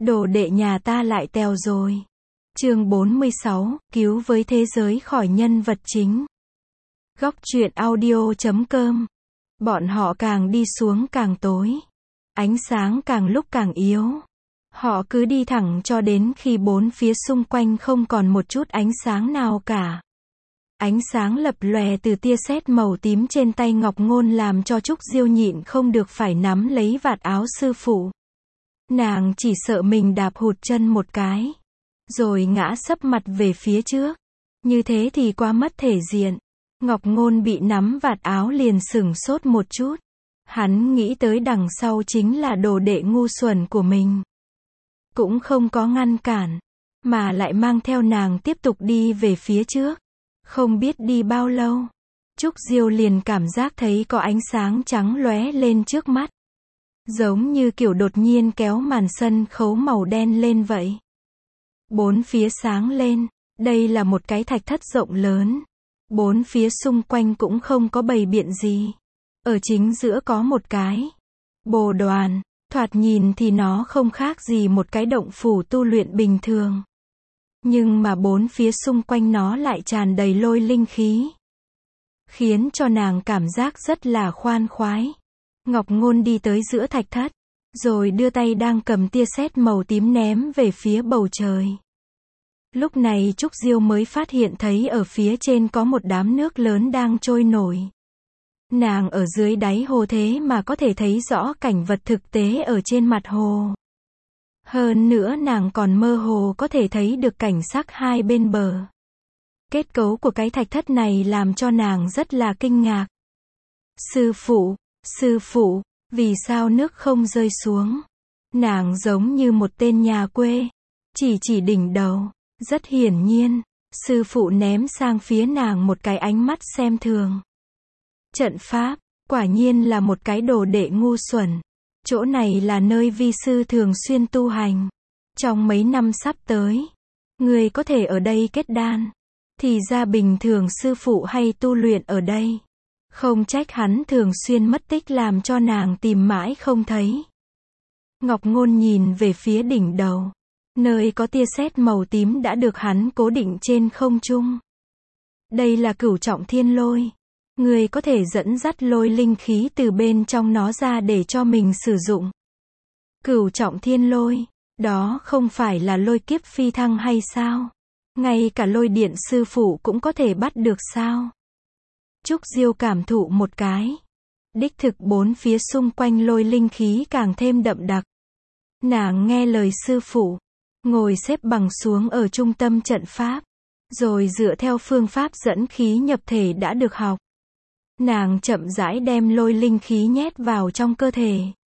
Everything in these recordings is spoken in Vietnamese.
Đồ đệ nhà ta lại tèo rồi. Chương 46, cứu với thế giới khỏi nhân vật chính. Góc truyện audio.com. Bọn họ càng đi xuống càng tối. Ánh sáng càng lúc càng yếu. Họ cứ đi thẳng cho đến khi bốn phía xung quanh không còn một chút ánh sáng nào cả. Ánh sáng lập lòe từ tia sét màu tím trên tay Ngọc Ngôn làm cho Trúc Diêu nhịn không được phải nắm lấy vạt áo sư phụ. Nàng chỉ sợ mình đạp hụt chân một cái, rồi ngã sấp mặt về phía trước. Như thế thì quá mất thể diện. Ngọc Ngôn bị nắm vạt áo liền sửng sốt một chút. Hắn nghĩ tới đằng sau chính là đồ đệ ngu xuẩn của mình. Cũng không có ngăn cản, mà lại mang theo nàng tiếp tục đi về phía trước. Không biết đi bao lâu, Trúc Diêu liền cảm giác thấy có ánh sáng trắng lóe lên trước mắt. Giống như kiểu đột nhiên kéo màn sân khấu màu đen lên vậy. Bốn phía sáng lên, đây là một cái thạch thất rộng lớn. Bốn phía xung quanh cũng không có bày biện gì. Ở chính giữa có một cái bồ đoàn, thoạt nhìn thì nó không khác gì một cái động phủ tu luyện bình thường. Nhưng mà bốn phía xung quanh nó lại tràn đầy lôi linh khí, khiến cho nàng cảm giác rất là khoan khoái. Ngọc Ngôn đi tới giữa thạch thất, rồi đưa tay đang cầm tia sét màu tím ném về phía bầu trời. Lúc này Trúc Diêu mới phát hiện thấy ở phía trên có một đám nước lớn đang trôi nổi. Nàng ở dưới đáy hồ thế mà có thể thấy rõ cảnh vật thực tế ở trên mặt hồ. Hơn nữa nàng còn mơ hồ có thể thấy được cảnh sắc hai bên bờ. Kết cấu của cái thạch thất này làm cho nàng rất là kinh ngạc. Sư phụ, vì sao nước không rơi xuống? Nàng giống như một tên nhà quê, chỉ đỉnh đầu. Rất hiển nhiên, sư phụ ném sang phía nàng một cái ánh mắt xem thường. Trận pháp, quả nhiên là một cái đồ đệ ngu xuẩn. Chỗ này là nơi vi sư thường xuyên tu hành. Trong mấy năm sắp tới, người có thể ở đây kết đan. Thì ra bình thường sư phụ hay tu luyện ở đây. Không trách hắn thường xuyên mất tích làm cho nàng tìm mãi không thấy. Ngọc Ngôn nhìn về phía đỉnh đầu. Nơi có tia sét màu tím đã được hắn cố định trên không trung. Đây là Cửu Trọng Thiên Lôi. Người có thể dẫn dắt lôi linh khí từ bên trong nó ra để cho mình sử dụng. Cửu Trọng Thiên Lôi, đó không phải là lôi kiếp phi thăng hay sao? Ngay cả lôi điện sư phụ cũng có thể bắt được sao? Trúc Diêu cảm thụ một cái. Đích thực bốn phía xung quanh lôi linh khí càng thêm đậm đặc. Nàng nghe lời sư phụ, ngồi xếp bằng xuống ở trung tâm trận pháp, rồi dựa theo phương pháp dẫn khí nhập thể đã được học. Nàng chậm rãi đem lôi linh khí nhét vào trong cơ thể.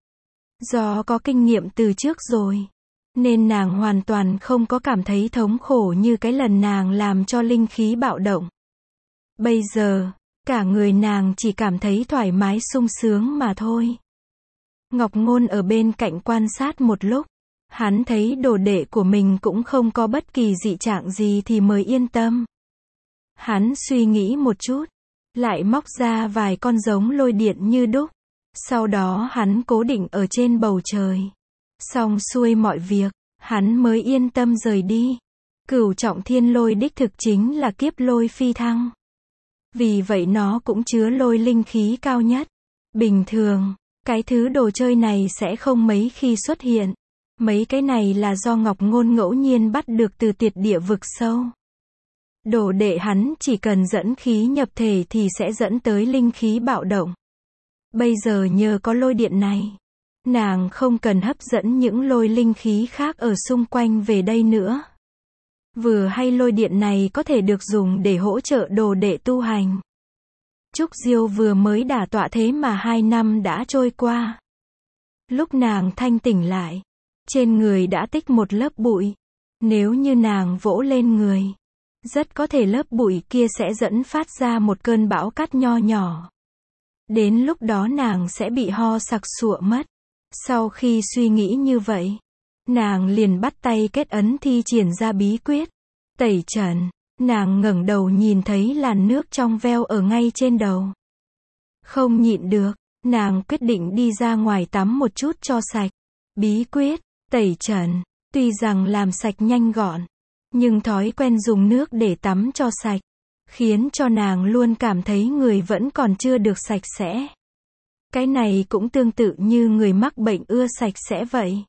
Do có kinh nghiệm từ trước rồi, nên nàng hoàn toàn không có cảm thấy thống khổ như cái lần nàng làm cho linh khí bạo động. Bây giờ, cả người nàng chỉ cảm thấy thoải mái sung sướng mà thôi. Ngọc Ngôn ở bên cạnh quan sát một lúc. Hắn thấy đồ đệ của mình cũng không có bất kỳ dị trạng gì thì mới yên tâm. Hắn suy nghĩ một chút, lại móc ra vài con giống lôi điện như đúc. Sau đó hắn cố định ở trên bầu trời. Xong xuôi mọi việc, hắn mới yên tâm rời đi. Cửu Trọng Thiên Lôi đích thực chính là kiếp lôi phi thăng. Vì vậy nó cũng chứa lôi linh khí cao nhất. Bình thường, cái thứ đồ chơi này sẽ không mấy khi xuất hiện. Mấy cái này là do Ngọc Ngôn ngẫu nhiên bắt được từ Tiệt Địa vực sâu. Đồ đệ hắn chỉ cần dẫn khí nhập thể thì sẽ dẫn tới linh khí bạo động. Bây giờ nhờ có lôi điện này, nàng không cần hấp dẫn những lôi linh khí khác ở xung quanh về đây nữa. Vừa hay lôi điện này có thể được dùng để hỗ trợ đồ đệ tu hành. Trúc Diêu vừa mới đả tọa thế mà 2 năm đã trôi qua. Lúc nàng thanh tỉnh lại, trên người đã tích một lớp bụi. Nếu như nàng vỗ lên người, rất có thể lớp bụi kia sẽ dẫn phát ra một cơn bão cát nho nhỏ. Đến lúc đó nàng sẽ bị ho sặc sụa mất. Sau khi suy nghĩ như vậy, nàng liền bắt tay kết ấn thi triển ra bí quyết tẩy trần. Nàng ngẩng đầu nhìn thấy làn nước trong veo ở ngay trên đầu. Không nhịn được, nàng quyết định đi ra ngoài tắm một chút cho sạch. Bí quyết tẩy trần Tuy rằng làm sạch nhanh gọn, nhưng thói quen dùng nước để tắm cho sạch, khiến cho nàng luôn cảm thấy người vẫn còn chưa được sạch sẽ. Cái này cũng tương tự như người mắc bệnh ưa sạch sẽ vậy.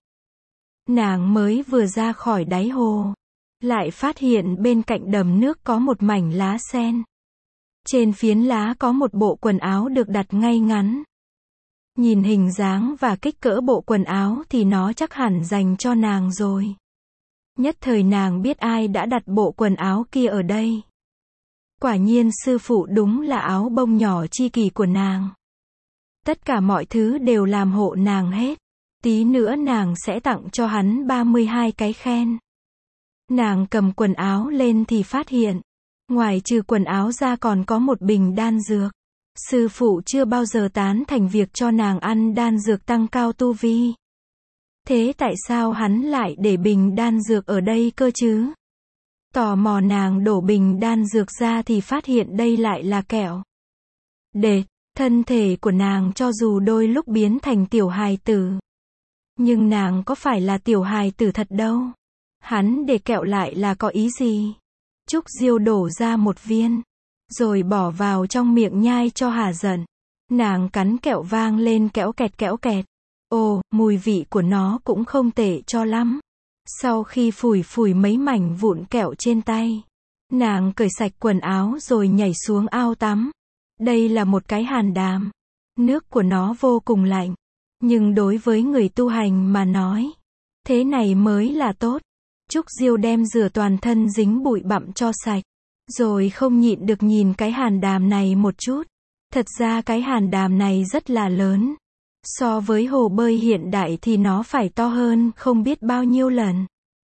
Nàng mới vừa ra khỏi đáy hồ, lại phát hiện bên cạnh đầm nước có một mảnh lá sen. Trên phiến lá có một bộ quần áo được đặt ngay ngắn. Nhìn hình dáng và kích cỡ bộ quần áo thì nó chắc hẳn dành cho nàng rồi. Nhất thời nàng biết ai đã đặt bộ quần áo kia ở đây. Quả nhiên sư phụ đúng là áo bông nhỏ chi kỷ của nàng. Tất cả mọi thứ đều làm hộ nàng hết. Tí nữa nàng sẽ tặng cho hắn 32 cái khen. Nàng cầm quần áo lên thì phát hiện, ngoài trừ quần áo ra còn có một bình đan dược. Sư phụ chưa bao giờ tán thành việc cho nàng ăn đan dược tăng cao tu vi. Thế tại sao hắn lại để bình đan dược ở đây cơ chứ? Tò mò nàng đổ bình đan dược ra thì phát hiện đây lại là kẹo. Đệt, thân thể của nàng cho dù đôi lúc biến thành tiểu hài tử. Nhưng nàng có phải là tiểu hài tử thật đâu. Hắn để kẹo lại là có ý gì? Trúc Diêu đổ ra một viên, rồi bỏ vào trong miệng nhai cho hả giận. Nàng cắn kẹo vang lên kéo kẹt kéo kẹt. Ồ, mùi vị của nó cũng không tệ cho lắm. Sau khi phủi phủi mấy mảnh vụn kẹo trên tay, nàng cởi sạch quần áo rồi nhảy xuống ao tắm. Đây là một cái hàn đàm. Nước của nó vô cùng lạnh. Nhưng đối với người tu hành mà nói, thế này mới là tốt. Trúc Diêu đem rửa toàn thân dính bụi bặm cho sạch. Rồi không nhịn được nhìn cái hàn đàm này một chút. Thật ra cái hàn đàm này rất là lớn. So với hồ bơi hiện đại thì nó phải to hơn không biết bao nhiêu lần.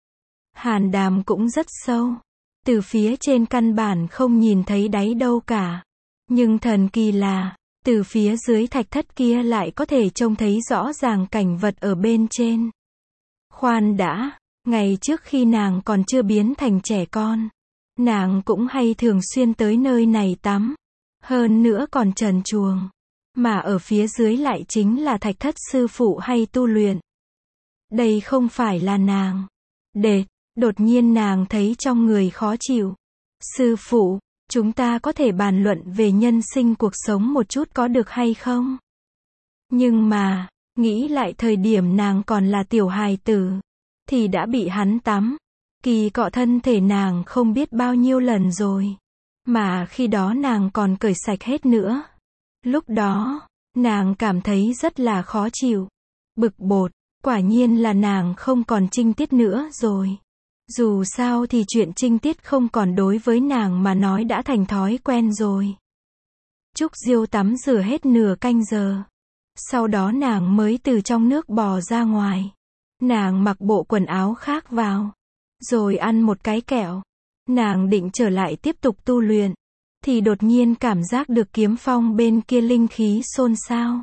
Hàn đàm cũng rất sâu. Từ phía trên căn bản không nhìn thấy đáy đâu cả. Nhưng thần kỳ là, từ phía dưới thạch thất kia lại có thể trông thấy rõ ràng cảnh vật ở bên trên. Khoan đã, ngày trước khi nàng còn chưa biến thành trẻ con, nàng cũng hay thường xuyên tới nơi này tắm. Hơn nữa còn trần truồng. Mà ở phía dưới lại chính là thạch thất sư phụ hay tu luyện. Đây không phải là nàng. Đệt, đột nhiên nàng thấy trong người khó chịu. Sư phụ, chúng ta có thể bàn luận về nhân sinh cuộc sống một chút có được hay không? Nhưng mà, nghĩ lại thời điểm nàng còn là tiểu hài tử, thì đã bị hắn tắm, kỳ cọ thân thể nàng không biết bao nhiêu lần rồi. Mà khi đó nàng còn cởi sạch hết nữa. Lúc đó, nàng cảm thấy rất là khó chịu. Bực bội, quả nhiên là nàng không còn trinh tiết nữa rồi. Dù sao thì chuyện trinh tiết không còn đối với nàng mà nói đã thành thói quen rồi. Trúc Diêu tắm rửa hết nửa canh giờ. Sau đó nàng mới từ trong nước bò ra ngoài. Nàng mặc bộ quần áo khác vào. Rồi ăn một cái kẹo. Nàng định trở lại tiếp tục tu luyện. Thì đột nhiên cảm giác được kiếm phong bên kia linh khí xôn xao.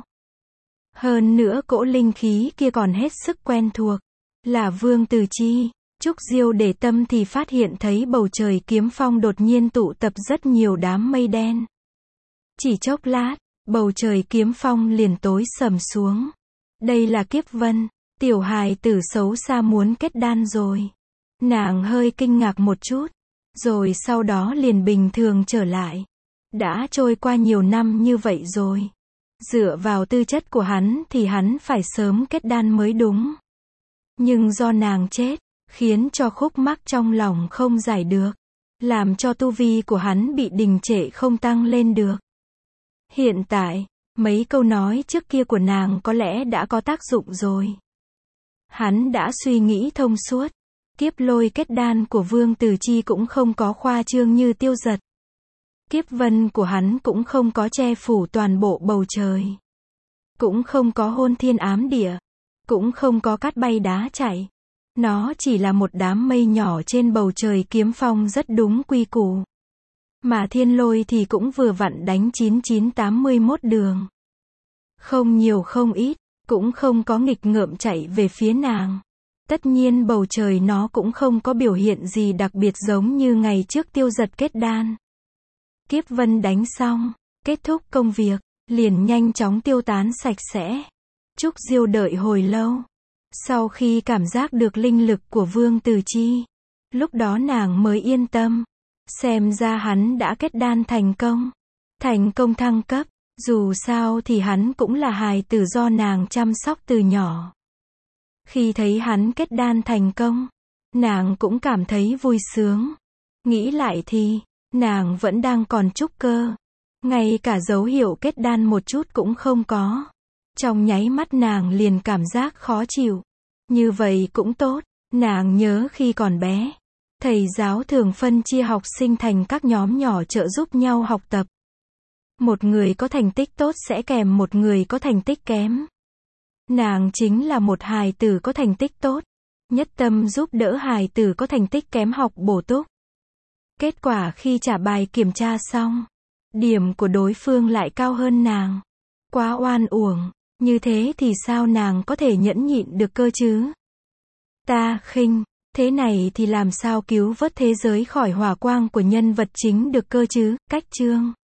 Hơn nữa cỗ linh khí kia còn hết sức quen thuộc. Là Vương Từ Chi. Trúc Diêu để tâm thì phát hiện thấy bầu trời kiếm phong đột nhiên tụ tập rất nhiều đám mây đen. Chỉ chốc lát, bầu trời kiếm phong liền tối sầm xuống. Đây là Kiếp Vân, tiểu hài tử xấu xa muốn kết đan rồi. Nàng hơi kinh ngạc một chút, rồi sau đó liền bình thường trở lại. Đã trôi qua nhiều năm như vậy rồi. Dựa vào tư chất của hắn thì hắn phải sớm kết đan mới đúng. Nhưng do nàng chết, khiến cho khúc mắc trong lòng không giải được. Làm cho tu vi của hắn bị đình trệ không tăng lên được. Hiện tại, mấy câu nói trước kia của nàng có lẽ đã có tác dụng rồi. Hắn đã suy nghĩ thông suốt. Kiếp lôi kết đan của Vương Từ Chi cũng không có khoa trương như Tiêu Giật. Kiếp vân của hắn cũng không có che phủ toàn bộ bầu trời. Cũng không có hôn thiên ám địa. Cũng không có cát bay đá chạy. Nó chỉ là một đám mây nhỏ trên bầu trời kiếm phong rất đúng quy củ. Mà thiên lôi thì cũng vừa vặn đánh 9981 đường. Không nhiều không ít, cũng không có nghịch ngợm chạy về phía nàng. Tất nhiên bầu trời nó cũng không có biểu hiện gì đặc biệt giống như ngày trước Tiêu Giật kết đan. Kiếp vân đánh xong, kết thúc công việc, liền nhanh chóng tiêu tán sạch sẽ. Trúc Diêu đợi hồi lâu. Sau khi cảm giác được linh lực của Vương Tử Chi, lúc đó nàng mới yên tâm. Xem ra hắn đã kết đan thành công thăng cấp. Dù sao thì hắn cũng là hài tử do nàng chăm sóc từ nhỏ. Khi thấy hắn kết đan thành công, nàng cũng cảm thấy vui sướng. Nghĩ lại thì, nàng vẫn đang còn trúc cơ. Ngay cả dấu hiệu kết đan một chút cũng không có. Trong nháy mắt nàng liền cảm giác khó chịu. Như vậy cũng tốt. Nàng nhớ khi còn bé, thầy giáo thường phân chia học sinh thành các nhóm nhỏ trợ giúp nhau học tập. Một người có thành tích tốt sẽ kèm một người có thành tích kém. Nàng chính là một hài tử có thành tích tốt, nhất tâm giúp đỡ hài tử có thành tích kém học bổ túc. Kết quả khi trả bài kiểm tra xong, điểm của đối phương lại cao hơn nàng. Quá oan uổng, như thế thì sao nàng có thể nhẫn nhịn được cơ chứ? Ta khinh, thế này thì làm sao cứu vớt thế giới khỏi hỏa quang của nhân vật chính được cơ chứ? Cách chương